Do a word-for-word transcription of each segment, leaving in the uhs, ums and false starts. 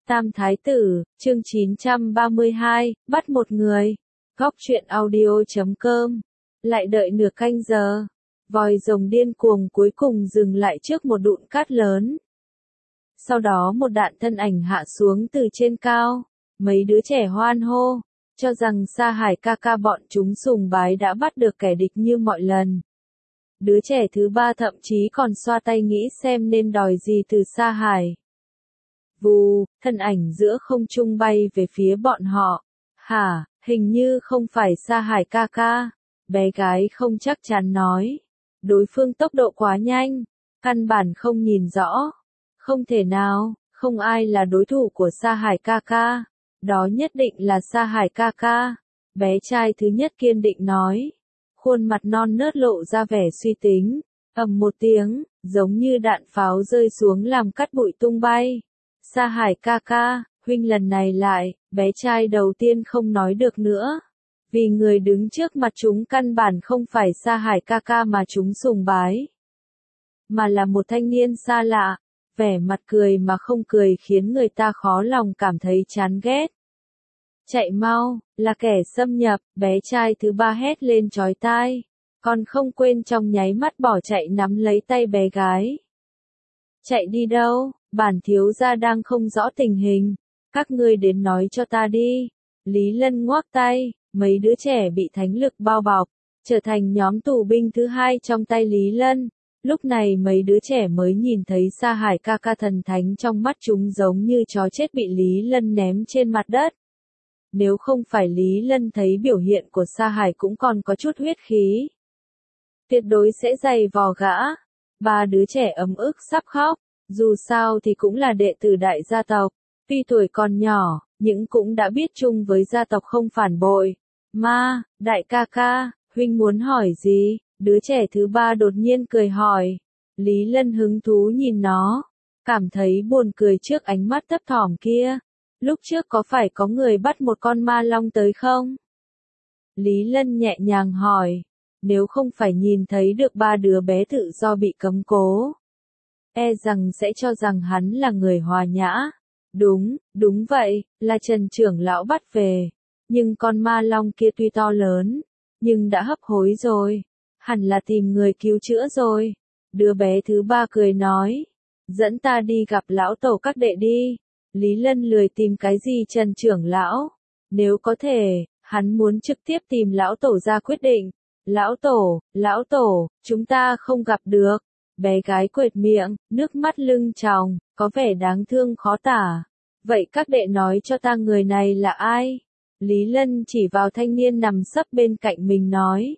Tam Thái Tử, chương chín trăm ba mươi hai, bắt một người. Góc truyện audio chấm com. Lại đợi nửa canh giờ. Vòi rồng điên cuồng cuối cùng dừng lại trước một đụn cát lớn. Sau đó một đạn thân ảnh hạ xuống từ trên cao. Mấy đứa trẻ hoan hô, cho rằng Sa Hải ca ca bọn chúng sùng bái đã bắt được kẻ địch như mọi lần. Đứa trẻ thứ ba thậm chí còn xoa tay nghĩ xem nên đòi gì từ Sa Hải. Vù, thân ảnh giữa không trung bay về phía bọn họ. Hả, hình như không phải Sa Hải ca ca. Bé gái không chắc chắn nói. Đối phương tốc độ quá nhanh, căn bản không nhìn rõ. Không thể nào, không ai là đối thủ của Sa Hải ca ca. Đó nhất định là Sa Hải ca ca. Bé trai thứ nhất kiên định nói. Khuôn mặt non nớt lộ ra vẻ suy tính. Ầm một tiếng, giống như đạn pháo rơi xuống làm cát bụi tung bay. Sa Hải ca ca, huynh lần này lại, bé trai đầu tiên không nói được nữa. Vì người đứng trước mặt chúng căn bản không phải Sa Hải ca ca mà chúng sùng bái. Mà là một thanh niên xa lạ, vẻ mặt cười mà không cười khiến người ta khó lòng cảm thấy chán ghét. Chạy mau, là kẻ xâm nhập, bé trai thứ ba hét lên chói tai. Còn không quên trong nháy mắt bỏ chạy nắm lấy tay bé gái. Chạy đi đâu? Bản thiếu gia đang không rõ tình hình, các ngươi đến nói cho ta đi. Lý Lân ngoác tay, mấy đứa trẻ bị thánh lực bao bọc, trở thành nhóm tù binh thứ hai trong tay Lý Lân. Lúc này mấy đứa trẻ mới nhìn thấy Sa Hải ca ca thần thánh trong mắt chúng giống như chó chết bị Lý Lân ném trên mặt đất. Nếu không phải Lý Lân thấy biểu hiện của Sa Hải cũng còn có chút huyết khí, tuyệt đối sẽ giày vò gã. Ba đứa trẻ ấm ức sắp khóc. Dù sao thì cũng là đệ tử đại gia tộc, tuy tuổi còn nhỏ, nhưng cũng đã biết chung với gia tộc không phản bội. Ma, đại ca ca, huynh muốn hỏi gì? Đứa trẻ thứ ba đột nhiên cười hỏi. Lý Lân hứng thú nhìn nó, cảm thấy buồn cười trước ánh mắt thấp thỏm kia. Lúc trước có phải có người bắt một con ma long tới không? Lý Lân nhẹ nhàng hỏi. Nếu không phải nhìn thấy được ba đứa bé tự do bị cấm cố, e rằng sẽ cho rằng hắn là người hòa nhã. Đúng, đúng vậy, là Trần trưởng lão bắt về. Nhưng con ma long kia tuy to lớn, nhưng đã hấp hối rồi. Hẳn là tìm người cứu chữa rồi. Đứa bé thứ ba cười nói. Dẫn ta đi gặp lão tổ các đệ đi. Lý Lân lười tìm cái gì Trần trưởng lão. Nếu có thể, hắn muốn trực tiếp tìm lão tổ ra quyết định. Lão tổ, lão tổ, chúng ta không gặp được. Bé gái quệt miệng, nước mắt lưng tròng, có vẻ đáng thương khó tả. Vậy các đệ nói cho ta người này là ai? Lý Lân chỉ vào thanh niên nằm sấp bên cạnh mình nói.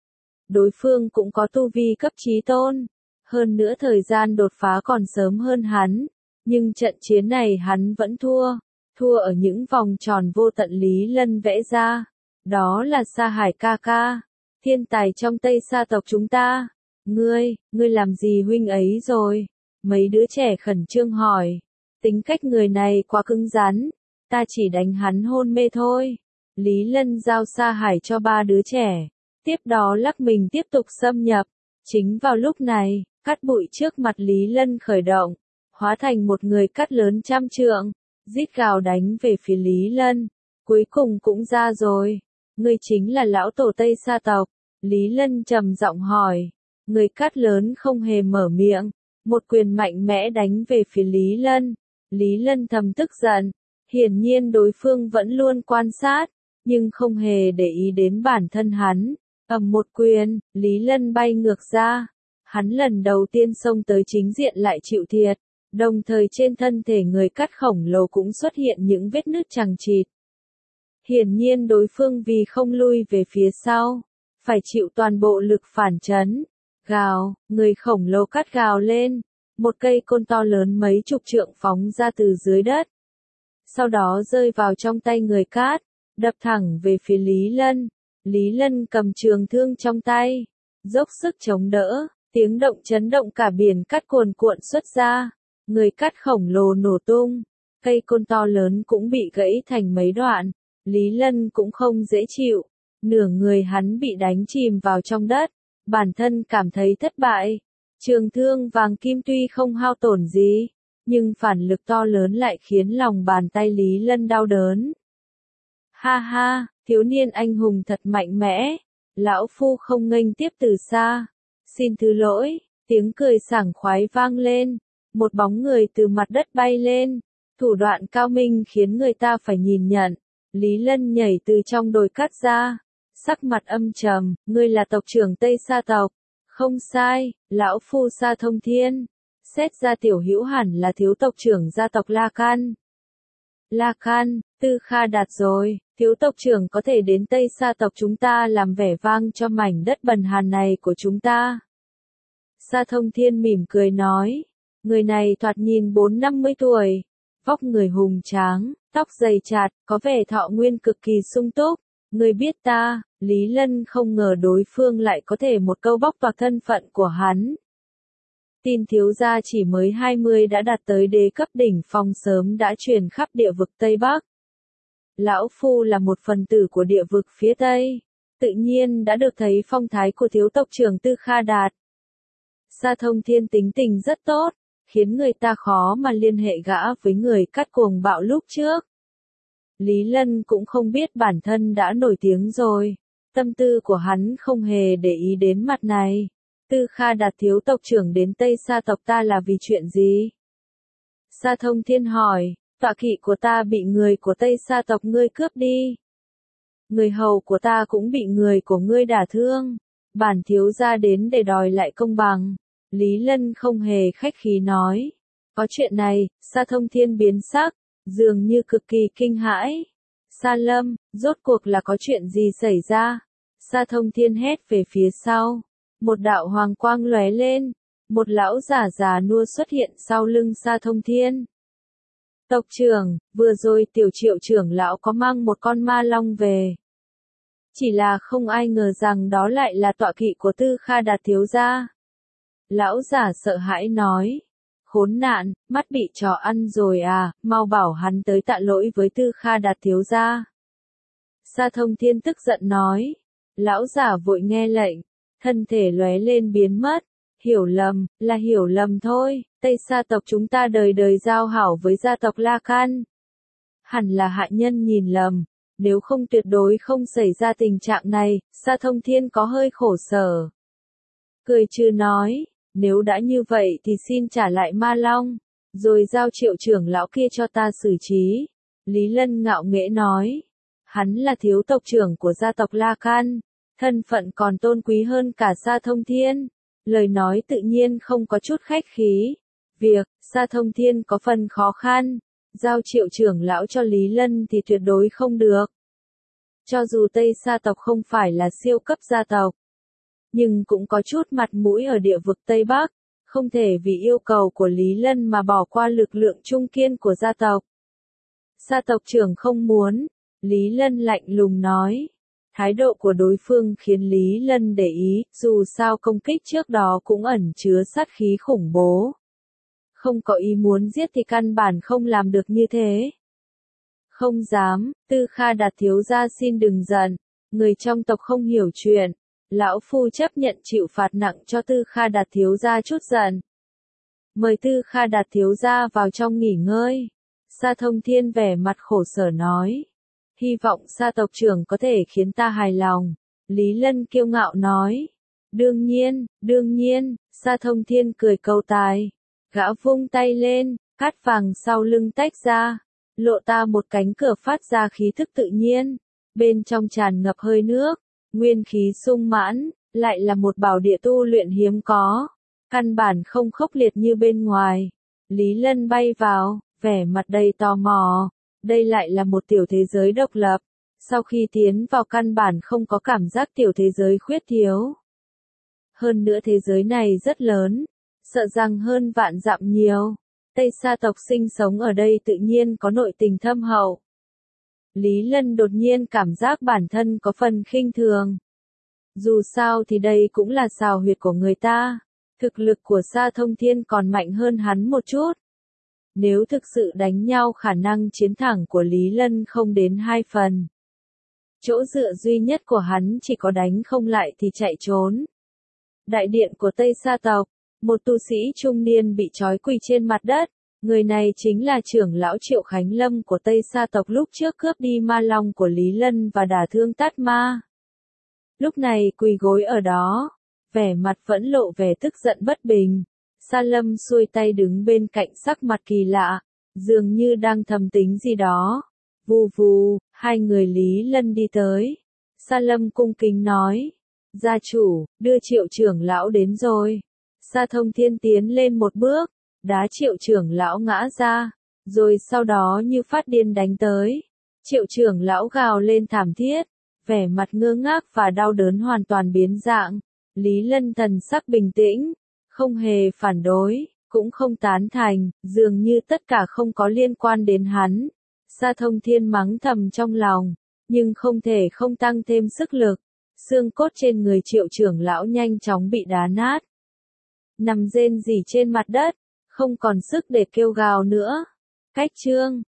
Đối phương cũng có tu vi cấp chí tôn. Hơn nữa thời gian đột phá còn sớm hơn hắn. Nhưng trận chiến này hắn vẫn thua. Thua ở những vòng tròn vô tận Lý Lân vẽ ra. Đó là Sa Hải ca ca. Thiên tài trong Tây Sa tộc chúng ta. Ngươi, ngươi làm gì huynh ấy rồi? Mấy đứa trẻ khẩn trương hỏi. Tính cách người này quá cứng rắn. Ta chỉ đánh hắn hôn mê thôi. Lý Lân giao Sa Hải cho ba đứa trẻ. Tiếp đó lắc mình tiếp tục xâm nhập. Chính vào lúc này, cát bụi trước mặt Lý Lân khởi động. Hóa thành một người cát lớn trăm trượng. Rít gào đánh về phía Lý Lân. Cuối cùng cũng ra rồi. Ngươi chính là lão tổ Tây Sa tộc. Lý Lân trầm giọng hỏi. Người cát lớn không hề mở miệng. Một quyền mạnh mẽ đánh về phía Lý Lân. Lý Lân thầm tức giận. Hiển nhiên đối phương vẫn luôn quan sát, nhưng không hề để ý đến bản thân hắn. Ầm một quyền, Lý Lân bay ngược ra. Hắn lần đầu tiên xông tới chính diện lại chịu thiệt. Đồng thời trên thân thể người cát khổng lồ cũng xuất hiện những vết nứt chằng chịt. Hiển nhiên đối phương vì không lui về phía sau, phải chịu toàn bộ lực phản chấn. Gào, người khổng lồ cát gào lên. Một cây côn to lớn mấy chục trượng phóng ra từ dưới đất. Sau đó rơi vào trong tay người cát, đập thẳng về phía Lý Lân. Lý Lân cầm trường thương trong tay, dốc sức chống đỡ, tiếng động chấn động cả biển cát cuồn cuộn xuất ra. Người cát khổng lồ nổ tung, cây côn to lớn cũng bị gãy thành mấy đoạn. Lý Lân cũng không dễ chịu, nửa người hắn bị đánh chìm vào trong đất. Bản thân cảm thấy thất bại. Trường thương vàng kim tuy không hao tổn gì, nhưng phản lực to lớn lại khiến lòng bàn tay Lý Lân đau đớn. Ha ha, thiếu niên anh hùng thật mạnh mẽ, lão phu không nghênh tiếp từ xa, xin thứ lỗi, tiếng cười sảng khoái vang lên, một bóng người từ mặt đất bay lên, thủ đoạn cao minh khiến người ta phải nhìn nhận, Lý Lân nhảy từ trong đồi cát ra, sắc mặt âm trầm, ngươi là tộc trưởng Tây Sa tộc, không sai, lão phu Sa Thông Thiên, xét ra tiểu hữu hẳn là thiếu tộc trưởng gia tộc La Can. La Can, Tư Kha Đạt rồi, thiếu tộc trưởng có thể đến Tây Sa tộc chúng ta làm vẻ vang cho mảnh đất bần hàn này của chúng ta. Sa Thông Thiên mỉm cười nói, người này thoạt nhìn bốn năm mươi tuổi, vóc người hùng tráng, tóc dày chặt, có vẻ thọ nguyên cực kỳ sung túc. Người biết ta, Lý Lân không ngờ đối phương lại có thể một câu bóc toạc thân phận của hắn. Tin thiếu gia chỉ mới hai mươi đã đạt tới đế cấp đỉnh phong sớm đã truyền khắp địa vực Tây Bắc. Lão Phu là một phần tử của địa vực phía Tây, tự nhiên đã được thấy phong thái của thiếu tộc trưởng Tư Kha Đạt. Sa Thông Thiên tính tình rất tốt, khiến người ta khó mà liên hệ gã với người cắt cuồng bạo lúc trước. Lý Lân cũng không biết bản thân đã nổi tiếng rồi, tâm tư của hắn không hề để ý đến mặt này. Tư Kha Đạt thiếu tộc trưởng đến Tây Sa tộc ta là vì chuyện gì? Sa Thông Thiên hỏi, tọa kỵ của ta bị người của Tây Sa tộc ngươi cướp đi. Người hầu của ta cũng bị người của ngươi đả thương. Bản thiếu gia đến để đòi lại công bằng. Lý Lân không hề khách khí nói. Có chuyện này, Sa Thông Thiên biến sắc, dường như cực kỳ kinh hãi. Sa Lâm, rốt cuộc là có chuyện gì xảy ra? Sa Thông Thiên hét về phía sau. Một đạo hoàng quang lóe lên, một lão giả già nua xuất hiện sau lưng Sa Thông Thiên. Tộc trưởng, vừa rồi tiểu Triệu trưởng lão có mang một con ma long về. Chỉ là không ai ngờ rằng đó lại là tọa kỵ của Tư Kha Đạt thiếu gia. Lão giả sợ hãi nói, khốn nạn, mắt bị chó ăn rồi à, mau bảo hắn tới tạ lỗi với Tư Kha Đạt thiếu gia. Sa Thông Thiên tức giận nói, lão giả vội nghe lệnh. Thân thể lóe lên biến mất, hiểu lầm, là hiểu lầm thôi, Tây Sa tộc chúng ta đời đời giao hảo với gia tộc La Can. Hẳn là hạ nhân nhìn lầm, nếu không tuyệt đối không xảy ra tình trạng này, Sa Thông Thiên có hơi khổ sở. Cười trừ nói, nếu đã như vậy thì xin trả lại ma long, rồi giao Triệu trưởng lão kia cho ta xử trí. Lý Lân ngạo nghễ nói, hắn là thiếu tộc trưởng của gia tộc La Can. Thân phận còn tôn quý hơn cả Sa Thông Thiên, lời nói tự nhiên không có chút khách khí. Việc, Sa Thông Thiên có phần khó khăn, giao Triệu trưởng lão cho Lý Lân thì tuyệt đối không được. Cho dù Tây Sa tộc không phải là siêu cấp gia tộc, nhưng cũng có chút mặt mũi ở địa vực Tây Bắc, không thể vì yêu cầu của Lý Lân mà bỏ qua lực lượng trung kiên của gia tộc. Sa tộc trưởng không muốn, Lý Lân lạnh lùng nói. Thái độ của đối phương khiến Lý Lân để ý, dù sao công kích trước đó cũng ẩn chứa sát khí khủng bố. Không có ý muốn giết thì căn bản không làm được như thế. Không dám, Tư Kha Đạt thiếu gia xin đừng giận, người trong tộc không hiểu chuyện. Lão Phu chấp nhận chịu phạt nặng cho Tư Kha Đạt thiếu gia chút giận. Mời Tư Kha Đạt thiếu gia vào trong nghỉ ngơi. Sa Thông Thiên vẻ mặt khổ sở nói. Hy vọng Sa tộc trưởng có thể khiến ta hài lòng. Lý Lân kiêu ngạo nói. Đương nhiên, đương nhiên, Sa Thông Thiên cười câu tài. Gã vung tay lên, cát vàng sau lưng tách ra. Lộ ta một cánh cửa phát ra khí thức tự nhiên. Bên trong tràn ngập hơi nước, nguyên khí sung mãn, lại là một bảo địa tu luyện hiếm có. Căn bản không khốc liệt như bên ngoài. Lý Lân bay vào, vẻ mặt đầy tò mò. Đây lại là một tiểu thế giới độc lập. Sau khi tiến vào căn bản không có cảm giác tiểu thế giới khuyết thiếu. Hơn nữa thế giới này rất lớn, sợ rằng hơn vạn dặm nhiều. Tây Sa tộc sinh sống ở đây tự nhiên có nội tình thâm hậu. Lý Lân đột nhiên cảm giác bản thân có phần khinh thường. Dù sao thì đây cũng là xào huyệt của người ta. Thực lực của Sa Thông Thiên còn mạnh hơn hắn một chút. Nếu thực sự đánh nhau khả năng chiến thắng của Lý Lân không đến hai phần. Chỗ dựa duy nhất của hắn chỉ có đánh không lại thì chạy trốn. Đại điện của Tây Sa tộc, một tu sĩ trung niên bị trói quỳ trên mặt đất, Người này chính là trưởng lão Triệu Khánh Lâm của Tây Sa tộc lúc trước cướp đi ma long của Lý Lân và đả thương Tát Ma. Lúc này quỳ gối ở đó, vẻ mặt vẫn lộ vẻ tức giận bất bình. Sa Lâm xuôi tay đứng bên cạnh sắc mặt kỳ lạ, dường như đang thầm tính gì đó. Vù vù, hai người Lý Lân đi tới. Sa Lâm cung kính nói, gia chủ, đưa Triệu trưởng lão đến rồi. Sa Thông Thiên tiến lên một bước, đá Triệu trưởng lão ngã ra, rồi sau đó như phát điên đánh tới. Triệu trưởng lão gào lên thảm thiết, vẻ mặt ngơ ngác và đau đớn hoàn toàn biến dạng. Lý Lân thần sắc bình tĩnh, không hề phản đối, cũng không tán thành, dường như tất cả không có liên quan đến hắn. Sa Thông Thiên mắng thầm trong lòng, nhưng không thể không tăng thêm sức lực. Xương cốt trên người Triệu trưởng lão nhanh chóng bị đá nát. Nằm rên rỉ trên mặt đất, không còn sức để kêu gào nữa. Cách chương